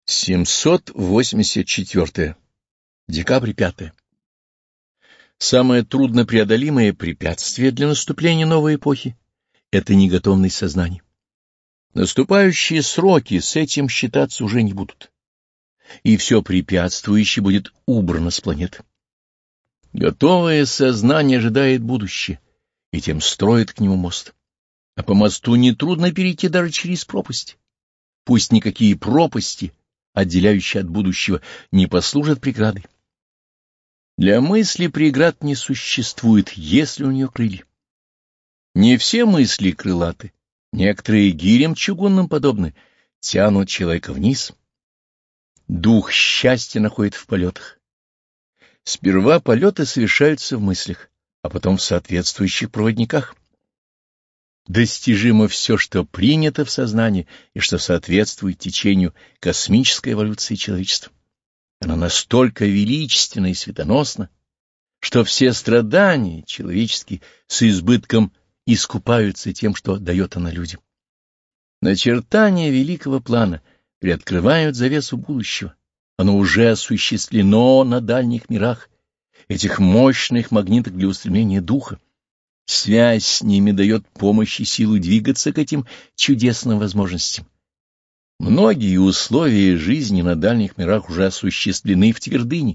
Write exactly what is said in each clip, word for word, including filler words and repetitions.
семьсот восемьдесят четыре. Декабрь пятое. Самое труднопреодолимое препятствие для наступления новой эпохи — это неготовность сознания. Наступающие сроки с этим считаться уже не будут, и все препятствующее будет убрано с планеты. Готовое сознание ожидает будущее, и тем строит к нему мост. А по мосту нетрудно перейти даже через пропасть. Пусть никакие пропасти, отделяющие от будущего, не послужат преградой. Для мысли преград не существует, если у нее крылья. Не все мысли крылаты, некоторые гирям чугунным подобны, тянут человека вниз. Дух счастья находит в полетах. Сперва полеты совершаются в мыслях, а потом в соответствующих проводниках. Достижимо все, что принято в сознании и что соответствует течению космической эволюции человечества. Она настолько величественна и светоносна, что все страдания человеческие с избытком искупаются тем, что дает она людям. Начертания великого плана приоткрывают завесу будущего. Оно уже осуществлено на дальних мирах, этих мощных магнитах для устремления духа. Связь с ними дает помощь и силу двигаться к этим чудесным возможностям. Многие условия жизни на дальних мирах уже осуществлены в твердыне.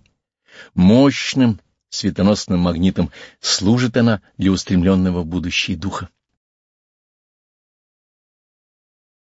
Мощным светоносным магнитом служит она для устремленного в будущее духа.